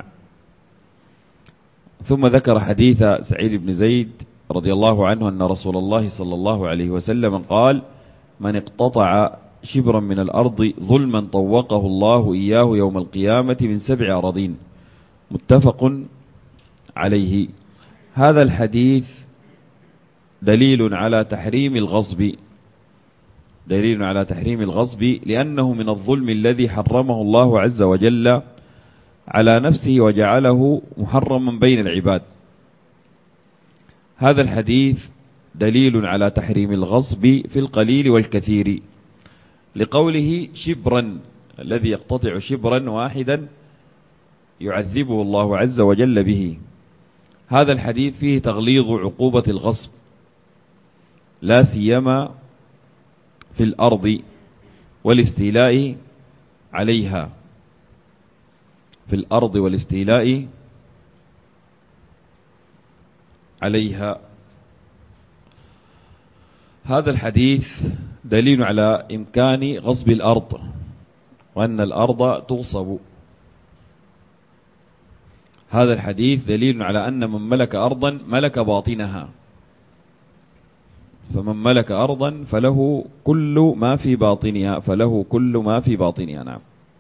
ثم ذكر حديث سعيد بن زيد رضي الله عنه أن رسول الله صلى الله عليه وسلم قال: من اقتطع شبرا من الأرض ظلما طوقه الله إياه يوم القيامة من 7 أراضين. متفق عليه. هذا الحديث دليل على تحريم الغصب، لأنه من الظلم الذي حرمه الله عز وجل على نفسه وجعله محرما بين العباد. هذا الحديث دليل على تحريم الغصب في القليل والكثير، لقوله شبرا، الذي يقتطع شبرا واحدا يعذبه الله عز وجل به. هذا الحديث فيه تغليظ عقوبة الغصب، لا سيما في الأرض والاستيلاء عليها. في الأرض والاستيلاء عليها. هذا الحديث دليل على إمكان غصب الأرض، وأن الأرض تغصب. هذا الحديث دليل على أن من ملك أرضا ملك باطنها، فمن ملك أرضا فله كل ما في باطنها، فله كل ما في باطنها. نعم.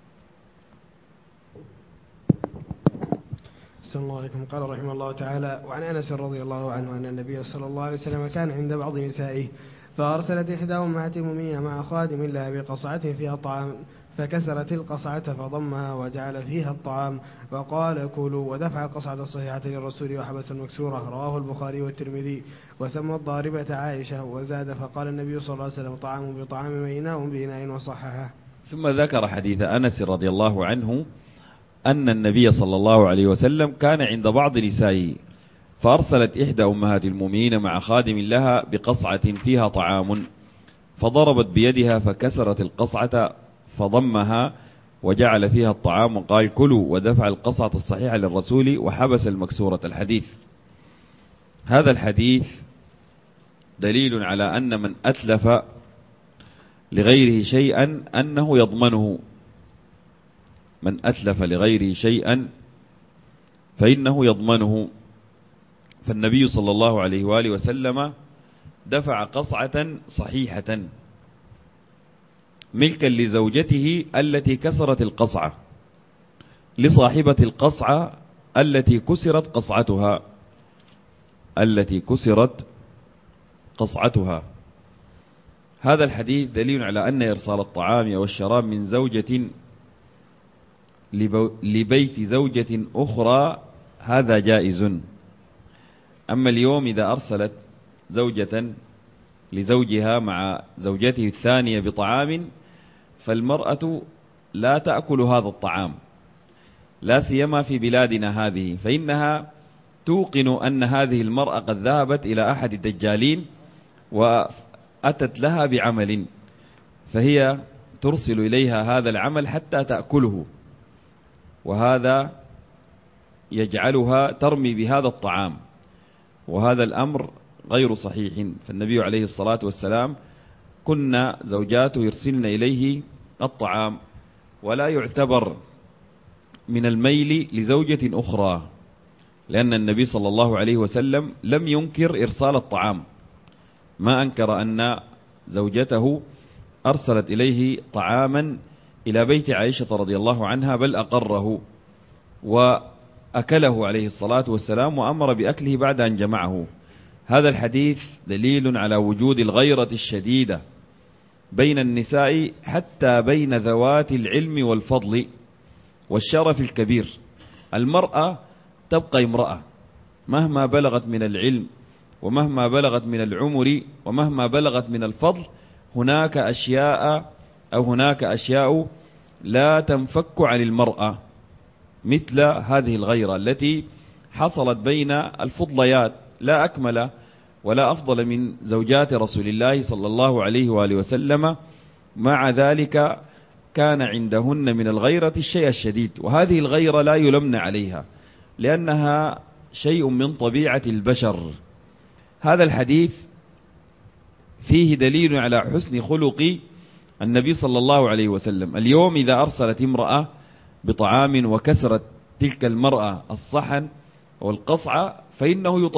أحسن الله عليكم. قال رحمه الله تعالى: وعن أنس رضي الله عنه أن النبي صلى الله عليه وسلم كان عند بعض نسائه فأرسلت إحدى أمهات المؤمنين مع خادم لها بقصعة فيها طعام، فكسرت القصعة فضمها وجعل فيها الطعام وقال: كلوا، ودفع القصعة الصحيحة للرسول وحبس المكسورة. رواه البخاري والترمذي. وسمى الضاربة عائشة وزاد فقال النبي صلى الله عليه وسلم: طعام بطعام وإناء بإناء، وصححه. ثم ذكر حديث أنس رضي الله عنه أن النبي صلى الله عليه وسلم كان عند بعض نسائه فأرسلت إحدى أمهات المؤمنين مع خادم لها بقصعة فيها طعام، فضربت بيدها فكسرت القصعة فضمها وجعل فيها الطعام وقال: كلوا، ودفع القصعة الصحيحة للرسول وحبس المكسورة. الحديث. هذا الحديث دليل على أن من أتلف لغيره شيئا أنه يضمنه. من أتلف لغيره شيئا فإنه يضمنه. فالنبي صلى الله عليه وآله وسلم دفع قصعة صحيحة ملكا لزوجته التي كسرت القصعة لصاحبة القصعة التي كسرت قصعتها. هذا الحديث دليل على أن إرسال الطعام والشراب من زوجة لبيت زوجة أخرى هذا جائز. أما اليوم إذا أرسلت زوجة لزوجها مع زوجته الثانية بطعام، فالمرأة لا تأكل هذا الطعام، لا سيما في بلادنا هذه، فإنها توقن أن هذه المرأة قد ذهبت إلى أحد الدجالين وأتت لها بعمل، فهي ترسل إليها هذا العمل حتى تأكله، وهذا يجعلها ترمي بهذا الطعام، وهذا الأمر غير صحيح. فالنبي عليه الصلاة والسلام كنا زوجاته يرسلن إليه الطعام، ولا يعتبر من الميل لزوجة أخرى، لأن النبي صلى الله عليه وسلم لم ينكر إرسال الطعام، ما أنكر أن زوجته أرسلت إليه طعاما إلى بيت عائشة رضي الله عنها، بل أقره وأكله عليه الصلاة والسلام وأمر بأكله بعد أن جمعه. هذا الحديث دليل على وجود الغيرة الشديدة بين النساء، حتى بين ذوات العلم والفضل والشرف الكبير. المرأة تبقى امرأة مهما بلغت من العلم ومهما بلغت من العمر ومهما بلغت من الفضل. هناك أشياء لا تنفك عن المرأة، مثل هذه الغيرة التي حصلت بين الفضليات، لا أكمل ولا أفضل من زوجات رسول الله صلى الله عليه وآله وسلم، مع ذلك كان عندهن من الغيرة الشيء الشديد، وهذه الغيرة لا يلمن عليها لأنها شيء من طبيعة البشر. هذا الحديث فيه دليل على حسن خلق النبي صلى الله عليه وسلم. اليوم إذا أرسلت امرأة بطعام وكسرت تلك المرأة الصحن والقصعة فإنه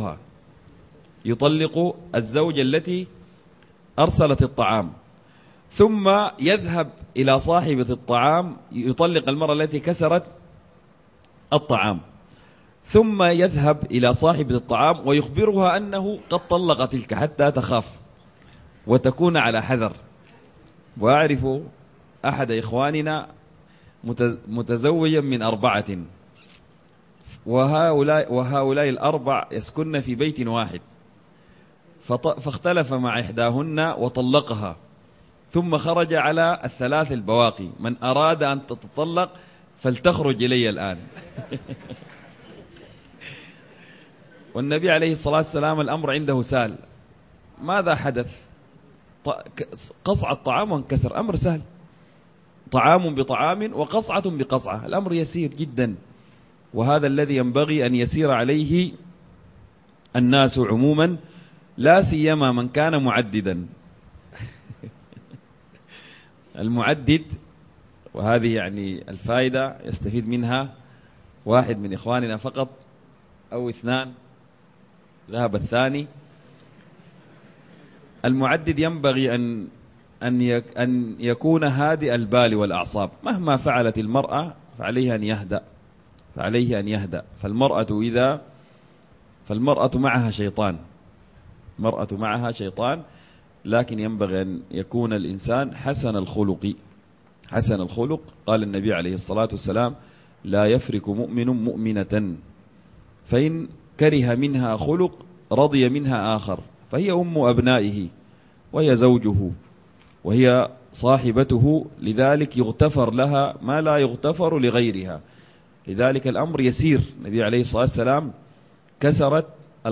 يطلق الزوجة التي أرسلت الطعام، ثم يذهب إلى صاحبة الطعام يطلق المرأة التي كسرت الطعام، ثم يذهب إلى صاحبة الطعام ويخبرها أنه قد طلق تلك حتى تخاف وتكون على حذر. وأعرف أحد إخواننا متزوجا من 4، وهؤلاء الأربع يسكن في بيت واحد، فاختلف مع إحداهن وطلقها، ثم خرج على الثلاث البواقي: من أراد أن تتطلق فلتخرج إلي الآن. والنبي عليه الصلاة والسلام الأمر عنده سهل. ماذا حدث؟ قصع الطعام وانكسر، أمر سهل. طعام بطعام وقصعة بقصعة، الأمر يسير جدا، وهذا الذي ينبغي أن يسير عليه الناس عموما، لا سيما من كان معددا. المعدد، وهذه يعني الفائدة يستفيد منها واحد من إخواننا فقط أو اثنان، ذهب الثاني. المعدد ينبغي أن يكون هادئ البال والأعصاب، مهما فعلت المرأة فعليه أن يهدأ. فالمرأة معها شيطان، لكن ينبغي أن يكون الإنسان حسن الخلق. قال النبي عليه الصلاة والسلام: لا يفرك مؤمن مؤمنة، فإن كره منها خلق رضي منها آخر، فهي أم أبنائه وهي زوجه وهي صاحبته، لذلك يغتفر لها ما لا يغتفر لغيرها. لذلك الأمر يسير. النبي عليه الصلاة والسلام كسرت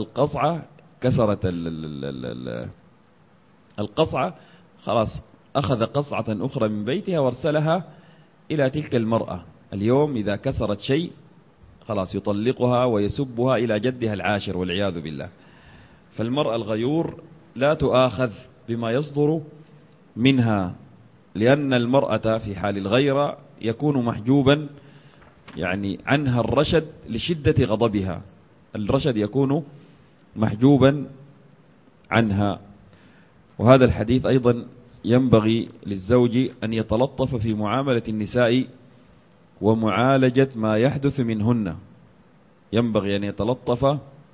القصعة، خلاص أخذ قصعة أخرى من بيتها وارسلها إلى تلك المرأة. اليوم إذا كسرت شيء خلاص يطلقها ويسبها إلى جدها العاشر والعياذ بالله. فالمرأة الغيور لا تؤاخذ بما يصدر منها، لأن المرأة في حال الغيرة يكون محجوبا يعني عنها الرشد لشدة غضبها، الرشد يكون محجوبا عنها. وهذا الحديث أيضا ينبغي للزوج أن يتلطف في معاملة النساء ومعالجة ما يحدث منهن، ينبغي أن يتلطف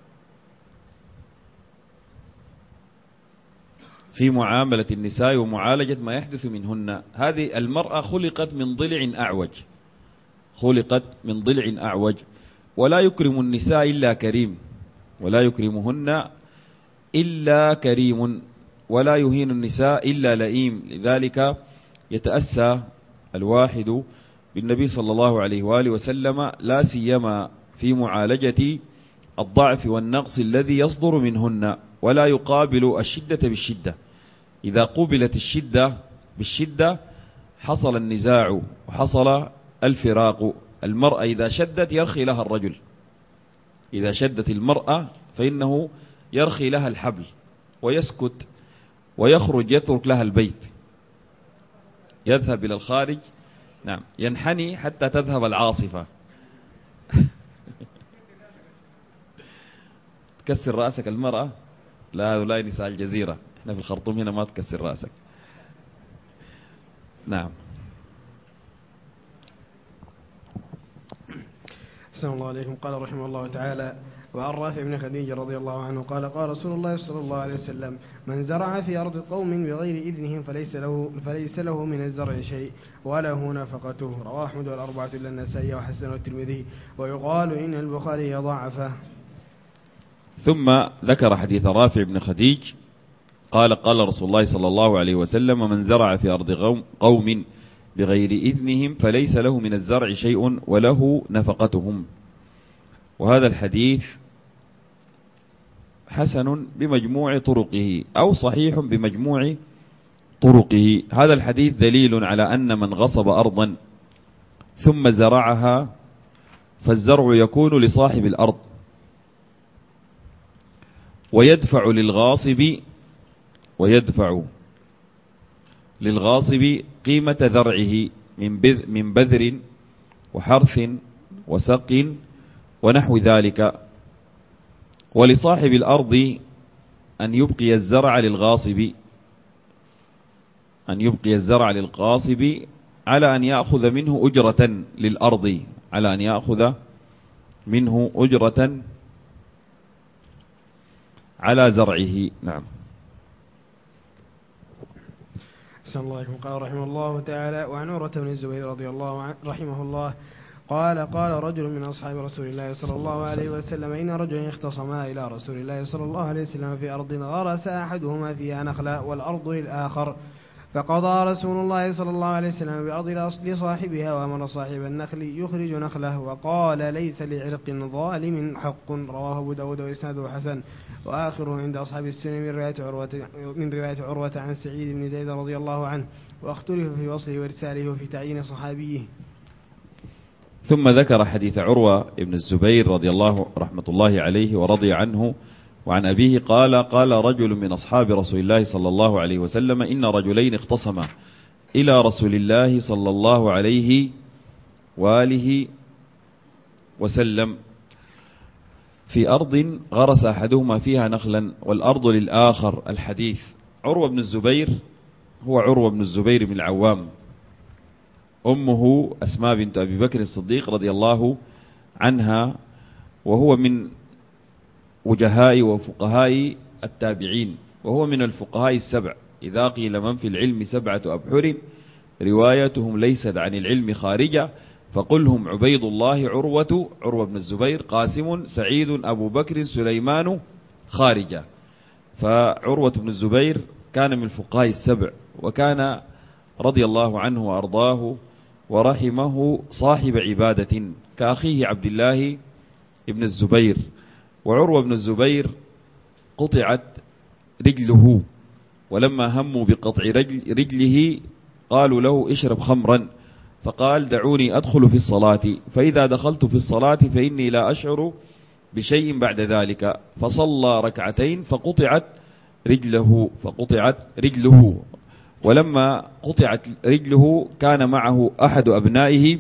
في معاملة النساء ومعالجة ما يحدث منهن. هذه المرأة خلقت من ضلع أعوج، ولا يكرم النساء إلا كريم، ولا يكرمهن إلا كريم، ولا يهين النساء إلا لئيم. لذلك يتأسى الواحد بالنبي صلى الله عليه وآله وسلم، لا سيما في معالجة الضعف والنقص الذي يصدر منهن، ولا يقابل الشدة بالشدة. إذا قبلت الشدة بالشدة حصل النزاع وحصل الفراق. المرأة إذا شدت يرخي لها الرجل، إذا شدت المرأة فإنه يرخي لها الحبل ويسكت ويخرج، يترك لها البيت، يذهب إلى الخارج، نعم، ينحني حتى تذهب العاصفة. تكسر رأسك المرأة؟ لا، هؤلاء نساء الجزيرة، احنا في الخرطوم هنا ما تكسر رأسك. نعم. أحسن الله عليكم. قال رحمه الله تعالى: وعن رافع بن خديج رضي الله عنه قال: قال رسول الله صلى الله عليه وسلم: من زرع في أرض قوم بغير إذنهم فليس له من الزرع شيء وله نفقته. رواه أحمد والأربعة إلا النسائي وحسنه الترمذي، ويقال إن البخاري ضعفه. ثم ذكر حديث رافع بن خديج قال: قال رسول الله صلى الله عليه وسلم: من زرع في أرض قوم بغير إذنهم فليس له من الزرع شيء وله نفقتهم. وهذا الحديث حسن بمجموع طرقه أو صحيح بمجموع طرقه. هذا الحديث دليل على أن من غصب أرضا ثم زرعها فالزرع يكون لصاحب الأرض، ويدفع للغاصب قيمة ذرعه من بذر وحرث وسق ونحو ذلك، ولصاحب الأرض أن يبقي الزرع للغاصب على أن يأخذ منه أجرة للأرض، على أن يأخذ منه أجرة على زرعه. نعم. أحسن الله عليكم. قال رحمه الله تعالى: وعن عروة بن الزبير رضي الله عنه رحمه الله قال: قال رجل من أصحاب رسول الله صلى الله عليه وسلم: إن رجلا اختصما إلى رسول الله صلى الله عليه وسلم في أرض غرس أحدهما فيها نخلا والأرض للآخر، فقضى رسول الله صلى الله عليه وسلم بأرض لصاحبها وأمر صاحب النخل يخرج نخله وقال ليس لعرق ظالم حق. رواه أبو داود وإسناده حسن. وآخره عند أصحاب السنن من رواية عروة عن سعيد بن زيد رضي الله عنه، واختلف في وصله وإرساله وفي تعيين صحابيه. ثم ذكر حديث عروة بن الزبير رضي الله رحمة الله عليه ورضي عنه وعن أبيه قال رجل من أصحاب رسول الله صلى الله عليه وسلم إن رجلين اختصما إلى رسول الله صلى الله عليه وآله وسلم في أرض غرس أحدهما فيها نخلا والأرض للآخر. الحديث. عروة بن الزبير هو عروة بن الزبير بن العوام، أمه أسماء بنت أبي بكر الصديق رضي الله عنها، وهو من وجهاء وفقهاء التابعين، وهو من الفقهاء السبع. إذا قيل من في العلم 7 أبحر روايتهم ليست عن العلم خارجة فقل هم عبيد الله عروة بن الزبير قاسم سعيد أبو بكر سليمان خارجة. فعروة بن الزبير كان من الفقهاء السبع، وكان رضي الله عنه وأرضاه ورحمه صاحب عبادة كأخيه عبد الله بن الزبير. وعروة بن الزبير قطعت رجله، ولما هموا بقطع رجله قالوا له اشرب خمرا، فقال دعوني أدخل في الصلاة، فإذا دخلت في الصلاة فإني لا أشعر بشيء بعد ذلك، فصلى ركعتين فقطعت رجله. ولما قطعت رجله كان معه أحد أبنائه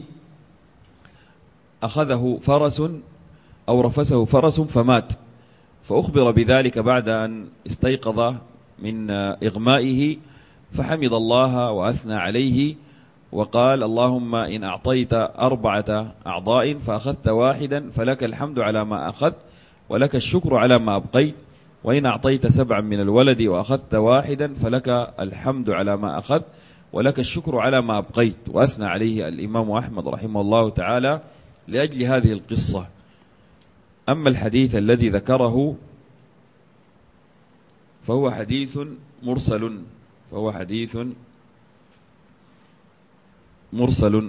أخذه فرس أو رفسه فرس فمات، فأخبر بذلك بعد أن استيقظ من إغمائه، فحمد الله وأثنى عليه وقال اللهم إن أعطيت 4 أعضاء فأخذت واحدا فلك الحمد على ما أخذت ولك الشكر على ما أبقيت، وإن أعطيت 7 من الولد وأخذت واحدا فلك الحمد على ما أخذت ولك الشكر على ما أبقيت. وأثنى عليه الإمام أحمد رحمه الله تعالى لأجل هذه القصة. أما الحديث الذي ذكره فهو حديث مرسل.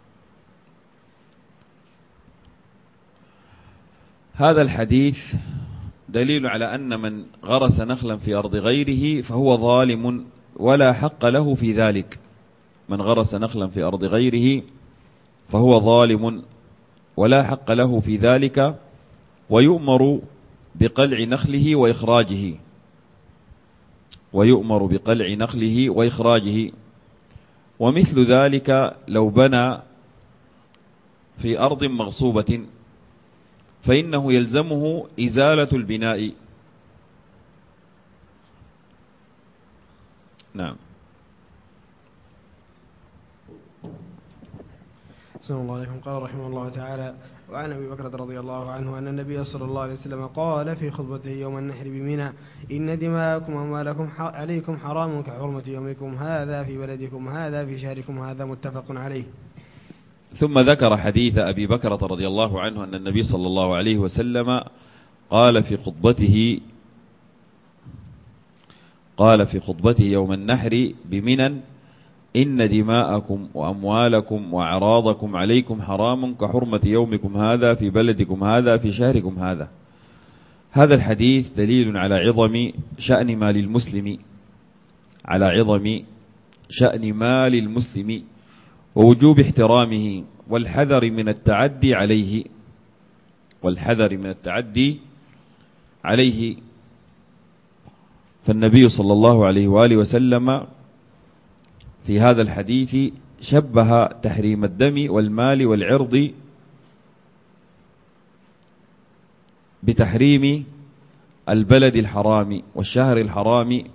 هذا الحديث دليل على أن من غرس نخلا في أرض غيره فهو ظالم ولا حق له في ذلك. من غرس نخلا في أرض غيره فهو ظالم ولا حق له في ذلك، ويؤمر بقلع نخله وإخراجه. ومثل ذلك لو بنى في أرض مغصوبة فإنه يلزمه إزالة البناء. نعم. أحسن الله عليكم. قال رحمه الله تعالى: وعن أبي بكر رضي الله عنه أن النبي صلى الله عليه وسلم قال في خطبته يوم النحر بمنى: إن دماءكم وأموالكم عليكم حرام كحرمة يومكم هذا في بلدكم هذا في شهركم هذا. متفق عليه. ثم ذكر حديث أبي بكر رضي الله عنه أن النبي صلى الله عليه وسلم قال في خطبته يوم النحر بمنى: إن دماءكم وأموالكم وأعراضكم عليكم حرام كحرمة يومكم هذا في بلدكم هذا في شهركم هذا. هذا الحديث دليل على عظم شأن مال المسلم ووجوب احترامه والحذر من التعدي عليه. فالنبي صلى الله عليه وآله وسلم في هذا الحديث شبه تحريم الدم والمال والعرض بتحريم البلد الحرام والشهر الحرام،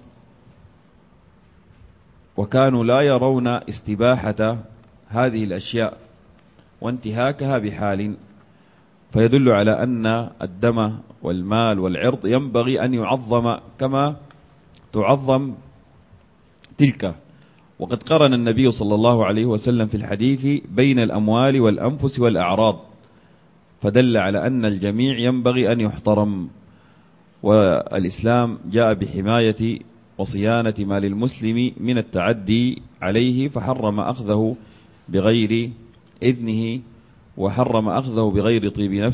وكانوا لا يرون استباحة هذه الأشياء وانتهاكها بحال، فيدل على أن الدم والمال والعرض ينبغي أن يعظم كما تعظم تلك. وقد قرن النبي صلى الله عليه وسلم في الحديث بين الأموال والأنفس والأعراض، فدل على أن الجميع ينبغي أن يحترم، والإسلام جاء بحماية وصيانة مال المسلم من التعدي عليه، فحرم أخذه بغير إذنه، وحرم أخذه بغير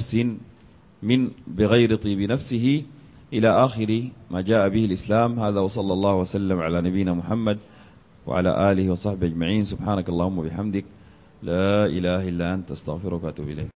طيب نفسه إلى آخر ما جاء به الإسلام. هذا وصلى الله وسلم على نبينا محمد وعلى آله وصحبه أجمعين. سبحانك اللهم وبحمدك، لا إله إلا أنت، استغفرك وأتوب إليك.